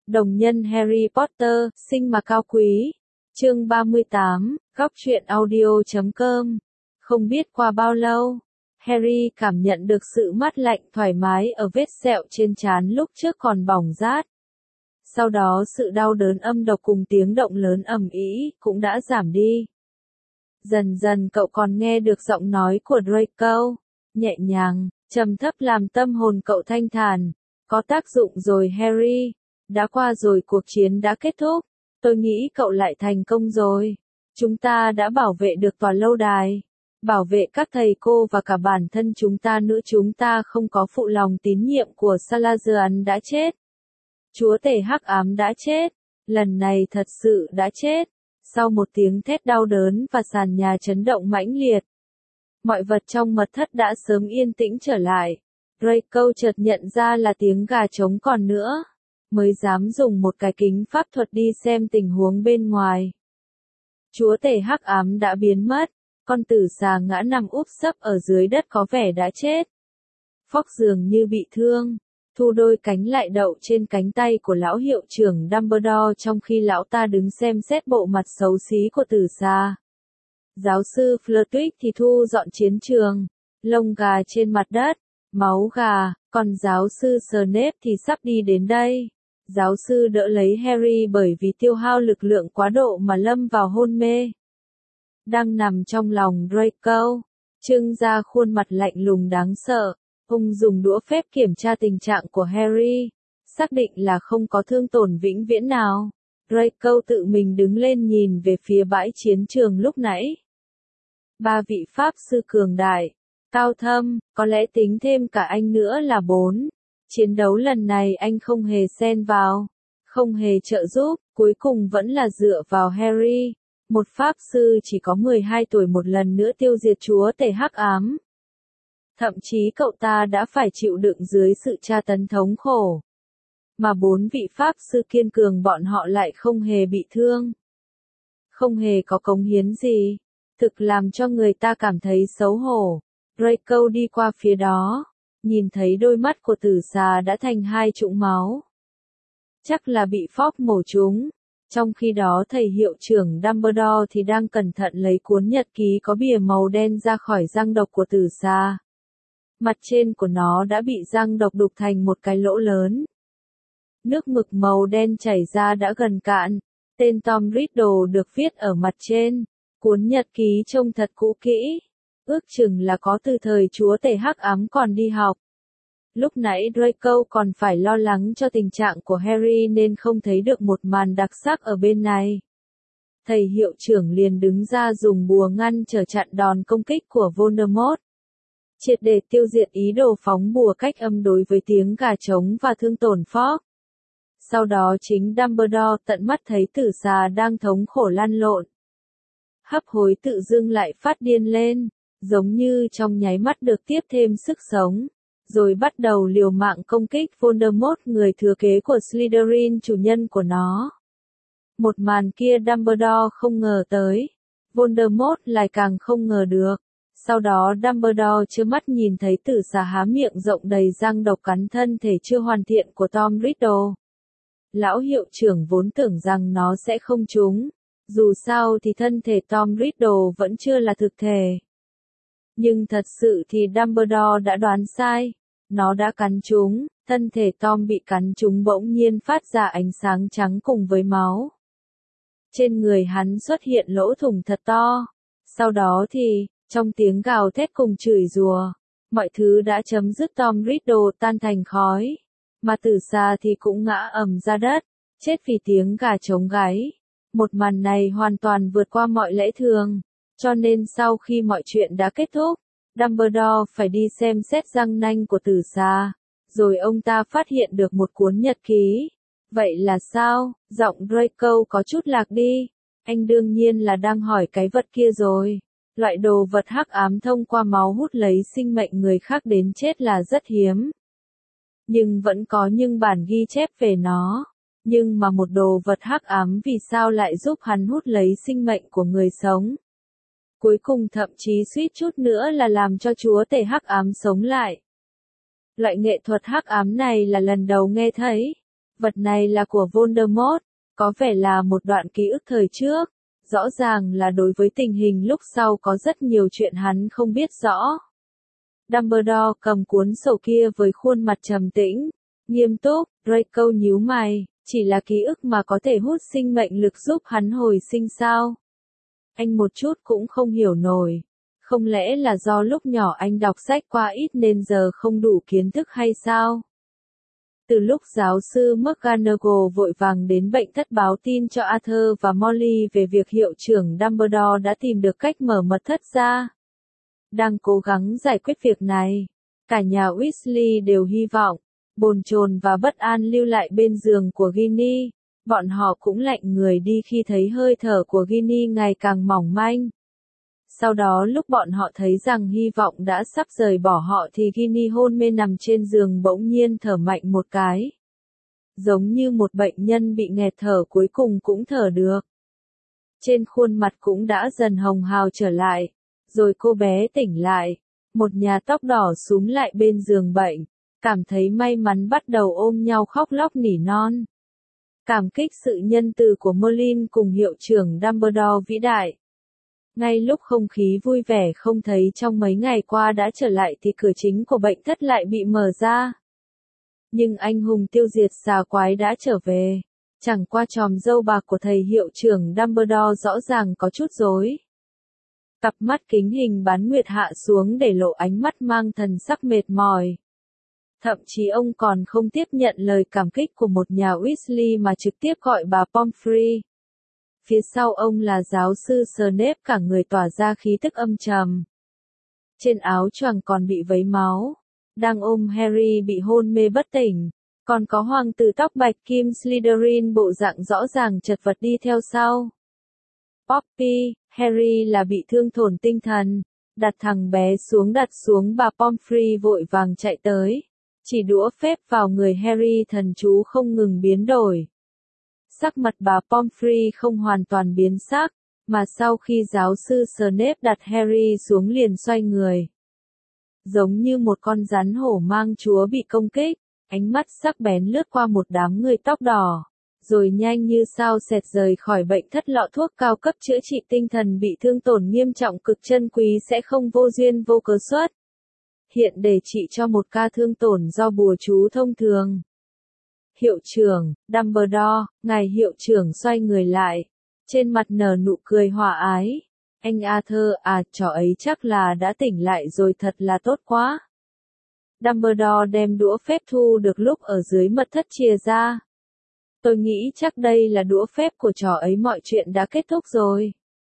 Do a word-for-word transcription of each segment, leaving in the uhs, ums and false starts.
Đồng nhân Harry Potter, sinh mà cao quý. Chương ba mươi tám, góc truyện audio chấm com. Không biết qua bao lâu, Harry cảm nhận được sự mát lạnh thoải mái ở vết sẹo trên trán lúc trước còn bỏng rát. Sau đó sự đau đớn âm độc cùng tiếng động lớn ầm ĩ cũng đã giảm đi. Dần dần cậu còn nghe được giọng nói của Draco, nhẹ nhàng, trầm thấp làm tâm hồn cậu thanh thản. Có tác dụng rồi Harry, đã qua rồi, cuộc chiến đã kết thúc. Tôi nghĩ cậu lại thành công rồi. Chúng ta đã bảo vệ được tòa lâu đài, bảo vệ các thầy cô và cả bản thân chúng ta nữa. Chúng ta không có phụ lòng tín nhiệm của Salazar đã chết. Chúa tể hắc ám đã chết. Lần này thật sự đã chết. Sau một tiếng thét đau đớn và sàn nhà chấn động mãnh liệt, mọi vật trong mật thất đã sớm yên tĩnh trở lại. Draco chợt nhận ra là tiếng gà trống còn nữa, mới dám dùng một cái kính pháp thuật đi xem tình huống bên ngoài. Chúa tể hắc ám đã biến mất, con tử xà ngã nằm úp sấp ở dưới đất có vẻ đã chết. Fox dường như bị thương, thu đôi cánh lại đậu trên cánh tay của lão hiệu trưởng Dumbledore trong khi lão ta đứng xem xét bộ mặt xấu xí của tử xà. Giáo sư Flitwick thì thu dọn chiến trường, lông gà trên mặt đất, máu gà, còn giáo sư Snape thì sắp đi đến đây. Giáo sư đỡ lấy Harry bởi vì tiêu hao lực lượng quá độ mà lâm vào hôn mê. Đang nằm trong lòng Draco, trưng ra khuôn mặt lạnh lùng đáng sợ, ông dùng đũa phép kiểm tra tình trạng của Harry, xác định là không có thương tổn vĩnh viễn nào. Draco tự mình đứng lên nhìn về phía bãi chiến trường lúc nãy. Ba vị pháp sư cường đại, cao thâm, có lẽ tính thêm cả anh nữa là bốn. Chiến đấu lần này anh không hề xen vào, không hề trợ giúp, cuối cùng vẫn là dựa vào Harry, một pháp sư chỉ có mười hai tuổi một lần nữa tiêu diệt chúa tể hắc ám. Thậm chí cậu ta đã phải chịu đựng dưới sự tra tấn thống khổ. Mà bốn vị pháp sư kiên cường bọn họ lại không hề bị thương. Không hề có cống hiến gì, thực làm cho người ta cảm thấy xấu hổ. Draco đi qua phía đó, nhìn thấy đôi mắt của tử xà đã thành hai trũng máu. Chắc là bị Fox mổ trúng. Trong khi đó thầy hiệu trưởng Dumbledore thì đang cẩn thận lấy cuốn nhật ký có bìa màu đen ra khỏi răng độc của tử xà. Mặt trên của nó đã bị răng độc đục thành một cái lỗ lớn. Nước mực màu đen chảy ra đã gần cạn. Tên Tom Riddle được viết ở mặt trên. Cuốn nhật ký trông thật cũ kỹ. Ước chừng là có từ thời chúa tể hắc ám còn đi học. Lúc nãy Draco còn phải lo lắng cho tình trạng của Harry nên không thấy được một màn đặc sắc ở bên này. Thầy hiệu trưởng liền đứng ra dùng bùa ngăn trở chặn đòn công kích của Voldemort. Triệt để tiêu diệt ý đồ phóng bùa cách âm đối với tiếng gà trống và thương tổn Fox. Sau đó chính Dumbledore tận mắt thấy tử xà đang thống khổ lăn lộn. Hấp hối tự dưng lại phát điên lên, giống như trong nháy mắt được tiếp thêm sức sống, rồi bắt đầu liều mạng công kích Voldemort, người thừa kế của Slytherin, chủ nhân của nó. Một màn kia Dumbledore không ngờ tới, Voldemort lại càng không ngờ được. Sau đó Dumbledore trơ mắt nhìn thấy tử xà há miệng rộng đầy răng độc cắn thân thể chưa hoàn thiện của Tom Riddle. Lão hiệu trưởng vốn tưởng rằng nó sẽ không trúng, dù sao thì thân thể Tom Riddle vẫn chưa là thực thể. Nhưng thật sự thì Dumbledore đã đoán sai, nó đã cắn trúng, thân thể Tom bị cắn trúng bỗng nhiên phát ra ánh sáng trắng cùng với máu. Trên người hắn xuất hiện lỗ thủng thật to, sau đó thì, trong tiếng gào thét cùng chửi rủa, mọi thứ đã chấm dứt. Tom Riddle tan thành khói, mà tử xà thì cũng ngã ầm ra đất, chết vì tiếng gà trống gáy. Một màn này hoàn toàn vượt qua mọi lẽ thường, cho nên sau khi mọi chuyện đã kết thúc, Dumbledore phải đi xem xét răng nanh của tử xà, rồi ông ta phát hiện được một cuốn nhật ký. Vậy là sao? Giọng Draco có chút lạc đi. Anh đương nhiên là đang hỏi cái vật kia rồi. Loại đồ vật hắc ám thông qua máu hút lấy sinh mệnh người khác đến chết là rất hiếm. Nhưng vẫn có những bản ghi chép về nó. Nhưng mà một đồ vật hắc ám vì sao lại giúp hắn hút lấy sinh mệnh của người sống? Cuối cùng thậm chí suýt chút nữa là làm cho chúa tể hắc ám sống lại. Loại nghệ thuật hắc ám này là lần đầu nghe thấy. Vật này là của Voldemort, có vẻ là một đoạn ký ức thời trước, rõ ràng là đối với tình hình lúc sau có rất nhiều chuyện hắn không biết rõ. Dumbledore cầm cuốn sổ kia với khuôn mặt trầm tĩnh, nghiêm túc, Draco nhíu mày, chỉ là ký ức mà có thể hút sinh mệnh lực giúp hắn hồi sinh sao? Anh một chút cũng không hiểu nổi. Không lẽ là do lúc nhỏ anh đọc sách qua ít nên giờ không đủ kiến thức hay sao? Từ lúc giáo sư McGonagall vội vàng đến bệnh thất báo tin cho Arthur và Molly về việc hiệu trưởng Dumbledore đã tìm được cách mở mật thất ra. Đang cố gắng giải quyết việc này, cả nhà Weasley đều hy vọng, bồn chồn và bất an lưu lại bên giường của Ginny, bọn họ cũng lạnh người đi khi thấy hơi thở của Ginny ngày càng mỏng manh. Sau đó lúc bọn họ thấy rằng hy vọng đã sắp rời bỏ họ thì Ginny hôn mê nằm trên giường bỗng nhiên thở mạnh một cái. Giống như một bệnh nhân bị nghẹt thở cuối cùng cũng thở được. Trên khuôn mặt cũng đã dần hồng hào trở lại, rồi cô bé tỉnh lại, một nhà tóc đỏ súm lại bên giường bệnh, cảm thấy may mắn bắt đầu ôm nhau khóc lóc nỉ non. Cảm kích sự nhân từ của Merlin cùng hiệu trưởng Dumbledore vĩ đại. Ngay lúc không khí vui vẻ không thấy trong mấy ngày qua đã trở lại thì cửa chính của bệnh thất lại bị mở ra. Nhưng anh hùng tiêu diệt xà quái đã trở về. Chẳng qua chòm râu bạc của thầy hiệu trưởng Dumbledore rõ ràng có chút rối. Cặp mắt kính hình bán nguyệt hạ xuống để lộ ánh mắt mang thần sắc mệt mỏi. Thậm chí ông còn không tiếp nhận lời cảm kích của một nhà Weasley mà trực tiếp gọi bà Pomfrey. Phía sau ông là giáo sư Snape cả người tỏa ra khí tức âm trầm. Trên áo choàng còn bị vấy máu, đang ôm Harry bị hôn mê bất tỉnh, còn có hoàng tử tóc bạch kim Slytherin bộ dạng rõ ràng chật vật đi theo sau. Poppy, Harry là bị thương tổn tinh thần, đặt thằng bé xuống đặt xuống bà Pomfrey vội vàng chạy tới, chỉ đũa phép vào người Harry thần chú không ngừng biến đổi. Sắc mặt bà Pomfrey không hoàn toàn biến sắc, mà sau khi giáo sư Snape đặt Harry xuống liền xoay người. Giống như một con rắn hổ mang chúa bị công kích, ánh mắt sắc bén lướt qua một đám người tóc đỏ, rồi nhanh như sao xẹt rời khỏi bệnh thất. Lọ thuốc cao cấp chữa trị tinh thần bị thương tổn nghiêm trọng cực chân quý sẽ không vô duyên vô cớ xuất hiện để trị cho một ca thương tổn do bùa chú thông thường. Hiệu trưởng, Dumbledore, ngài hiệu trưởng xoay người lại, trên mặt nở nụ cười hòa ái. Anh Arthur à, trò ấy chắc là đã tỉnh lại rồi, thật là tốt quá. Dumbledore đem đũa phép thu được lúc ở dưới mật thất chia ra. Tôi nghĩ chắc đây là đũa phép của trò ấy, mọi chuyện đã kết thúc rồi.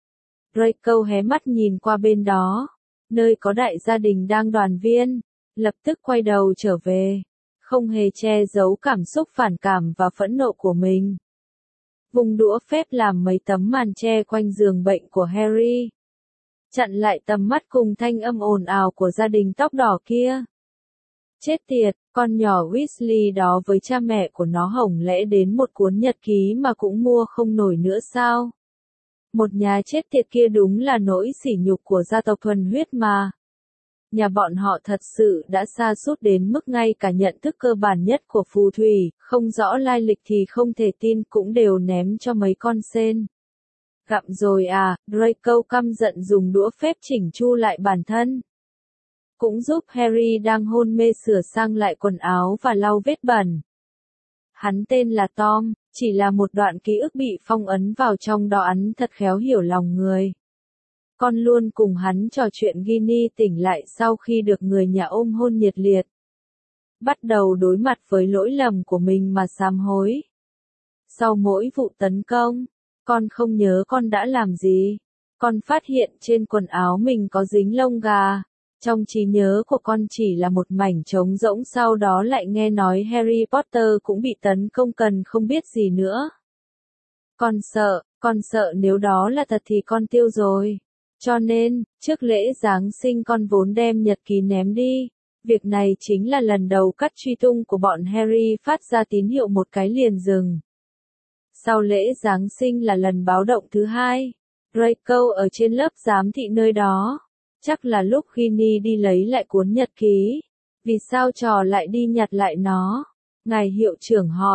Draco hé mắt nhìn qua bên đó, nơi có đại gia đình đang đoàn viên, lập tức quay đầu trở về, không hề che giấu cảm xúc phản cảm và phẫn nộ của mình. Vùng đũa phép làm mấy tấm màn che quanh giường bệnh của Harry, chặn lại tầm mắt cùng thanh âm ồn ào của gia đình tóc đỏ kia. Chết tiệt, con nhỏ Weasley đó với cha mẹ của nó hổng lẽ đến một cuốn nhật ký mà cũng mua không nổi nữa sao? Một nhà chết tiệt kia đúng là nỗi sỉ nhục của gia tộc thuần huyết mà. Nhà bọn họ thật sự đã sa sút đến mức ngay cả nhận thức cơ bản nhất của phù thủy, không rõ lai lịch thì không thể tin cũng đều ném cho mấy con sên. Gặm rồi à, Draco căm giận dùng đũa phép chỉnh chu lại bản thân. Cũng giúp Harry đang hôn mê sửa sang lại quần áo và lau vết bẩn. Hắn tên là Tom, chỉ là một đoạn ký ức bị phong ấn vào trong đó, hắn thật khéo hiểu lòng người. Con luôn cùng hắn trò chuyện. Ginny tỉnh lại sau khi được người nhà ôm hôn nhiệt liệt. Bắt đầu đối mặt với lỗi lầm của mình mà sám hối. Sau mỗi vụ tấn công, con không nhớ con đã làm gì. Con phát hiện trên quần áo mình có dính lông gà. Trong trí nhớ của con chỉ là một mảnh trống rỗng, sau đó lại nghe nói Harry Potter cũng bị tấn công, cần không biết gì nữa. Con sợ, con sợ nếu đó là thật thì con tiêu rồi. Cho nên, trước lễ Giáng sinh con vốn đem nhật ký ném đi. Việc này chính là lần đầu cắt truy tung của bọn Harry phát ra tín hiệu một cái liền dừng. Sau lễ Giáng sinh là lần báo động thứ hai. Draco ở trên lớp giám thị nơi đó. Chắc là lúc Ginny đi lấy lại cuốn nhật ký. Vì sao trò lại đi nhặt lại nó? Ngài hiệu trưởng hỏi,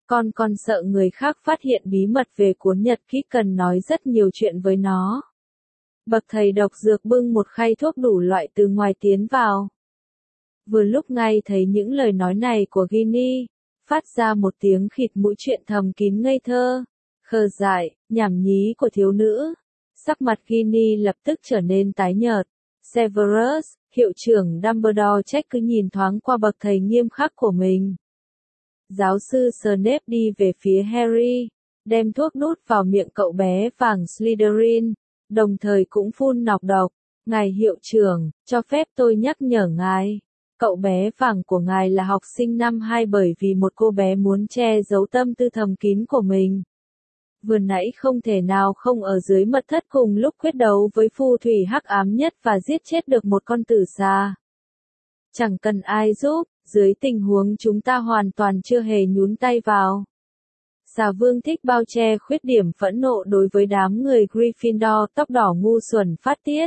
Con còn sợ người khác phát hiện bí mật về cuốn nhật ký cần nói rất nhiều chuyện với nó. Bậc thầy độc dược bưng một khay thuốc đủ loại từ ngoài tiến vào. Vừa lúc ngay thấy những lời nói này của Ginny, phát ra một tiếng khịt mũi chuyện thầm kín ngây thơ, khờ dại, nhảm nhí của thiếu nữ. Sắc mặt Ginny lập tức trở nên tái nhợt. Severus, hiệu trưởng Dumbledore trách cứ nhìn thoáng qua bậc thầy nghiêm khắc của mình. Giáo sư Snape đi về phía Harry, đem thuốc đút vào miệng cậu bé vàng Slytherin, đồng thời cũng phun nọc độc. Ngài hiệu trưởng, cho phép tôi nhắc nhở ngài. Cậu bé vàng của ngài là học sinh năm hai bởi vì một cô bé muốn che giấu tâm tư thầm kín của mình. Vừa nãy không thể nào không ở dưới mật thất cùng lúc quyết đấu với phù thủy hắc ám nhất và giết chết được một con tử xà. Chẳng cần ai giúp, dưới tình huống chúng ta hoàn toàn chưa hề nhúng tay vào. Xà vương thích bao che khuyết điểm phẫn nộ đối với đám người Gryffindor tóc đỏ ngu xuẩn phát tiết.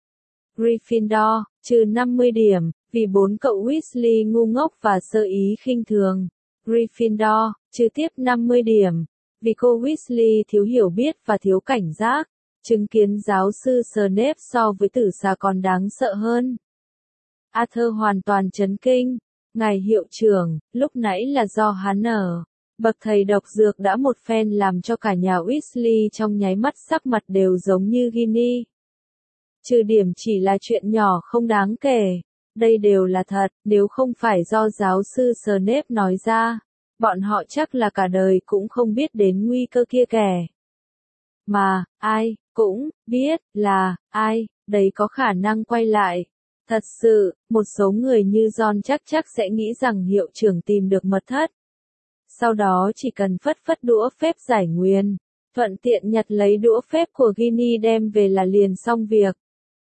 Gryffindor, trừ năm mươi điểm, vì bốn cậu Weasley ngu ngốc và sơ ý khinh thường. Gryffindor, trừ tiếp năm mươi điểm, vì cô Weasley thiếu hiểu biết và thiếu cảnh giác. Chứng kiến giáo sư Snape so với tử xà còn đáng sợ hơn. Arthur hoàn toàn chấn kinh. Ngài hiệu trưởng, lúc nãy là do hắn ở. Bậc thầy độc dược đã một phen làm cho cả nhà Weasley trong nháy mắt sắc mặt đều giống như Ginny. Trừ điểm chỉ là chuyện nhỏ không đáng kể. Đây đều là thật, nếu không phải do giáo sư Snape nói ra, bọn họ chắc là cả đời cũng không biết đến nguy cơ kia kẻ. Mà, ai, cũng, biết, là, ai, đấy có khả năng quay lại. Thật sự, một số người như John chắc chắc sẽ nghĩ rằng hiệu trưởng tìm được mật thất. Sau đó chỉ cần phất phất đũa phép giải nguyền, thuận tiện nhặt lấy đũa phép của Ginny đem về là liền xong việc.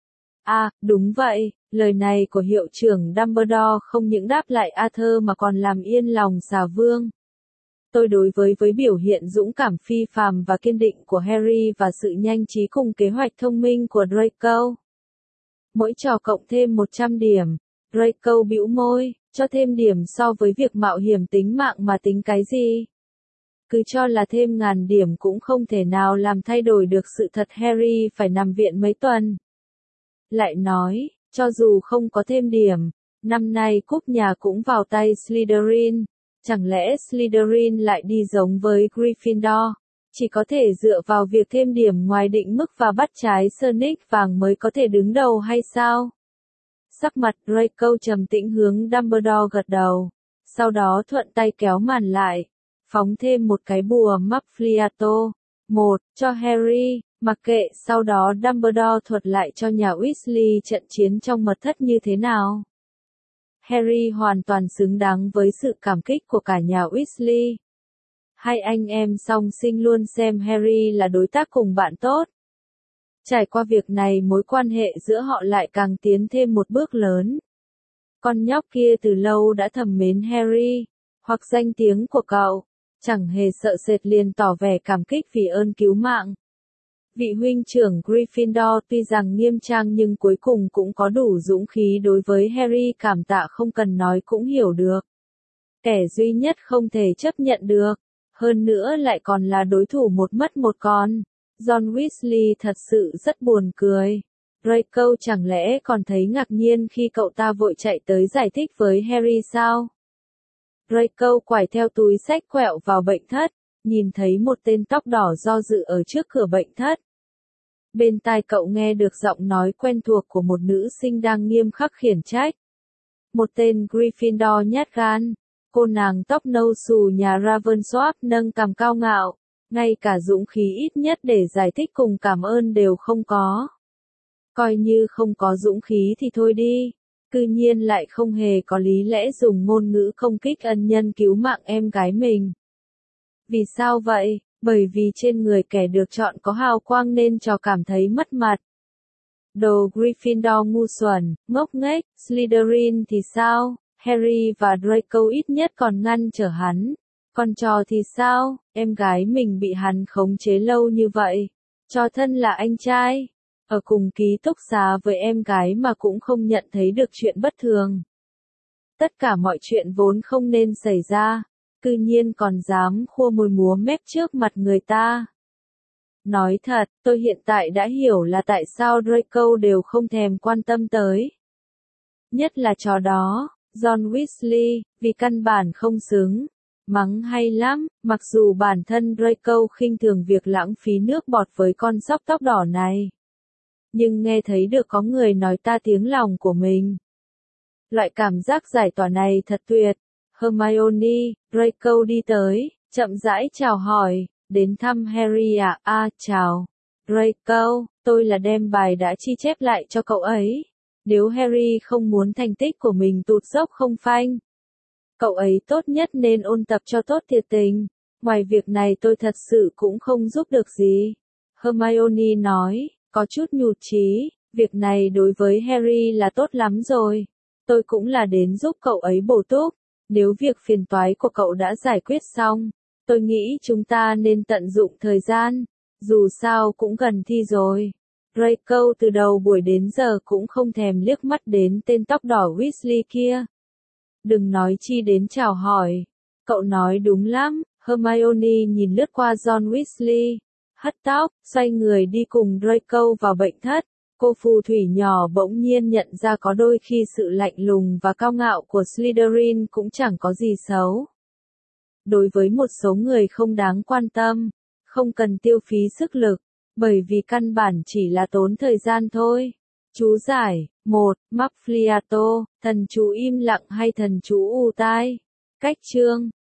À, đúng vậy, lời này của hiệu trưởng Dumbledore không những đáp lại Arthur mà còn làm yên lòng xà vương. Tôi đối với với biểu hiện dũng cảm phi phàm và kiên định của Harry và sự nhanh trí cùng kế hoạch thông minh của Draco. Mỗi trò cộng thêm một trăm điểm. Draco bĩu môi, cho thêm điểm so với việc mạo hiểm tính mạng mà tính cái gì? Cứ cho là thêm ngàn điểm cũng không thể nào làm thay đổi được sự thật Harry phải nằm viện mấy tuần. Lại nói, cho dù không có thêm điểm, năm nay cúp nhà cũng vào tay Slytherin. Chẳng lẽ Slytherin lại đi giống với Gryffindor? Chỉ có thể dựa vào việc thêm điểm ngoài định mức và bắt trái Sonic vàng mới có thể đứng đầu hay sao? Sắc mặt Draco trầm tĩnh hướng Dumbledore gật đầu. Sau đó thuận tay kéo màn lại. Phóng thêm một cái bùa Malfliato. Một, cho Harry. Mặc kệ sau đó Dumbledore thuật lại cho nhà Weasley trận chiến trong mật thất như thế nào. Harry hoàn toàn xứng đáng với sự cảm kích của cả nhà Weasley. Hai anh em song sinh luôn xem Harry là đối tác cùng bạn tốt. Trải qua việc này mối quan hệ giữa họ lại càng tiến thêm một bước lớn. Con nhóc kia từ lâu đã thầm mến Harry, hoặc danh tiếng của cậu, chẳng hề sợ sệt liền tỏ vẻ cảm kích vì ơn cứu mạng. Vị huynh trưởng Gryffindor tuy rằng nghiêm trang nhưng cuối cùng cũng có đủ dũng khí đối với Harry cảm tạ không cần nói cũng hiểu được. Kẻ duy nhất không thể chấp nhận được, hơn nữa lại còn là đối thủ một mất một còn. John Weasley thật sự rất buồn cười. Draco chẳng lẽ còn thấy ngạc nhiên khi cậu ta vội chạy tới giải thích với Harry sao? Draco quải theo túi xách quẹo vào bệnh thất, nhìn thấy một tên tóc đỏ do dự ở trước cửa bệnh thất. Bên tai cậu nghe được giọng nói quen thuộc của một nữ sinh đang nghiêm khắc khiển trách. Một tên Gryffindor nhát gan. Cô nàng tóc nâu xù nhà Ravensworth nâng cằm cao ngạo, ngay cả dũng khí ít nhất để giải thích cùng cảm ơn đều không có. Coi như không có dũng khí thì thôi đi, cư nhiên lại không hề có lý lẽ dùng ngôn ngữ công kích ân nhân cứu mạng em gái mình. Vì sao vậy? Bởi vì trên người kẻ được chọn có hào quang nên trò cảm thấy mất mặt. Đồ Gryffindor ngu xuẩn, ngốc nghếch, Slytherin thì sao? Harry và Draco ít nhất còn ngăn trở hắn. Còn trò thì sao? Em gái mình bị hắn khống chế lâu như vậy. Trò thân là anh trai. Ở cùng ký túc xá với em gái mà cũng không nhận thấy được chuyện bất thường. Tất cả mọi chuyện vốn không nên xảy ra. cư nhiên còn dám khua môi múa mép trước mặt người ta. Nói thật, tôi hiện tại đã hiểu là tại sao Draco đều không thèm quan tâm tới. Nhất là trò đó, John Weasley, vì căn bản không xứng. Mắng hay lắm, mặc dù bản thân Draco khinh thường việc lãng phí nước bọt với con sóc tóc đỏ này. Nhưng nghe thấy được có người nói ta tiếng lòng của mình. Loại cảm giác giải tỏa này thật tuyệt. Hermione, Draco đi tới, chậm rãi chào hỏi, đến thăm Harry à, à chào. Draco, tôi là đem bài đã chi chép lại cho cậu ấy. Nếu Harry không muốn thành tích của mình tụt dốc không phanh, cậu ấy tốt nhất nên ôn tập cho tốt thiệt tình. Ngoài việc này tôi thật sự cũng không giúp được gì. Hermione nói, có chút nhụt chí, việc này đối với Harry là tốt lắm rồi. Tôi cũng là đến giúp cậu ấy bổ túc. Nếu việc phiền toái của cậu đã giải quyết xong, tôi nghĩ chúng ta nên tận dụng thời gian. Dù sao cũng gần thi rồi. Draco từ đầu buổi đến giờ cũng không thèm liếc mắt đến tên tóc đỏ Weasley kia. Đừng nói chi đến chào hỏi. Cậu nói đúng lắm. Hermione nhìn lướt qua John Weasley, hất tóc, xoay người đi cùng Draco vào bệnh thất. Cô phù thủy nhỏ bỗng nhiên nhận ra có đôi khi sự lạnh lùng và cao ngạo của Slytherin cũng chẳng có gì xấu. Đối với một số người không đáng quan tâm, không cần tiêu phí sức lực, bởi vì căn bản chỉ là tốn thời gian thôi. Chú giải, một. Muffliato, thần chú im lặng hay thần chú u tai? Cách chương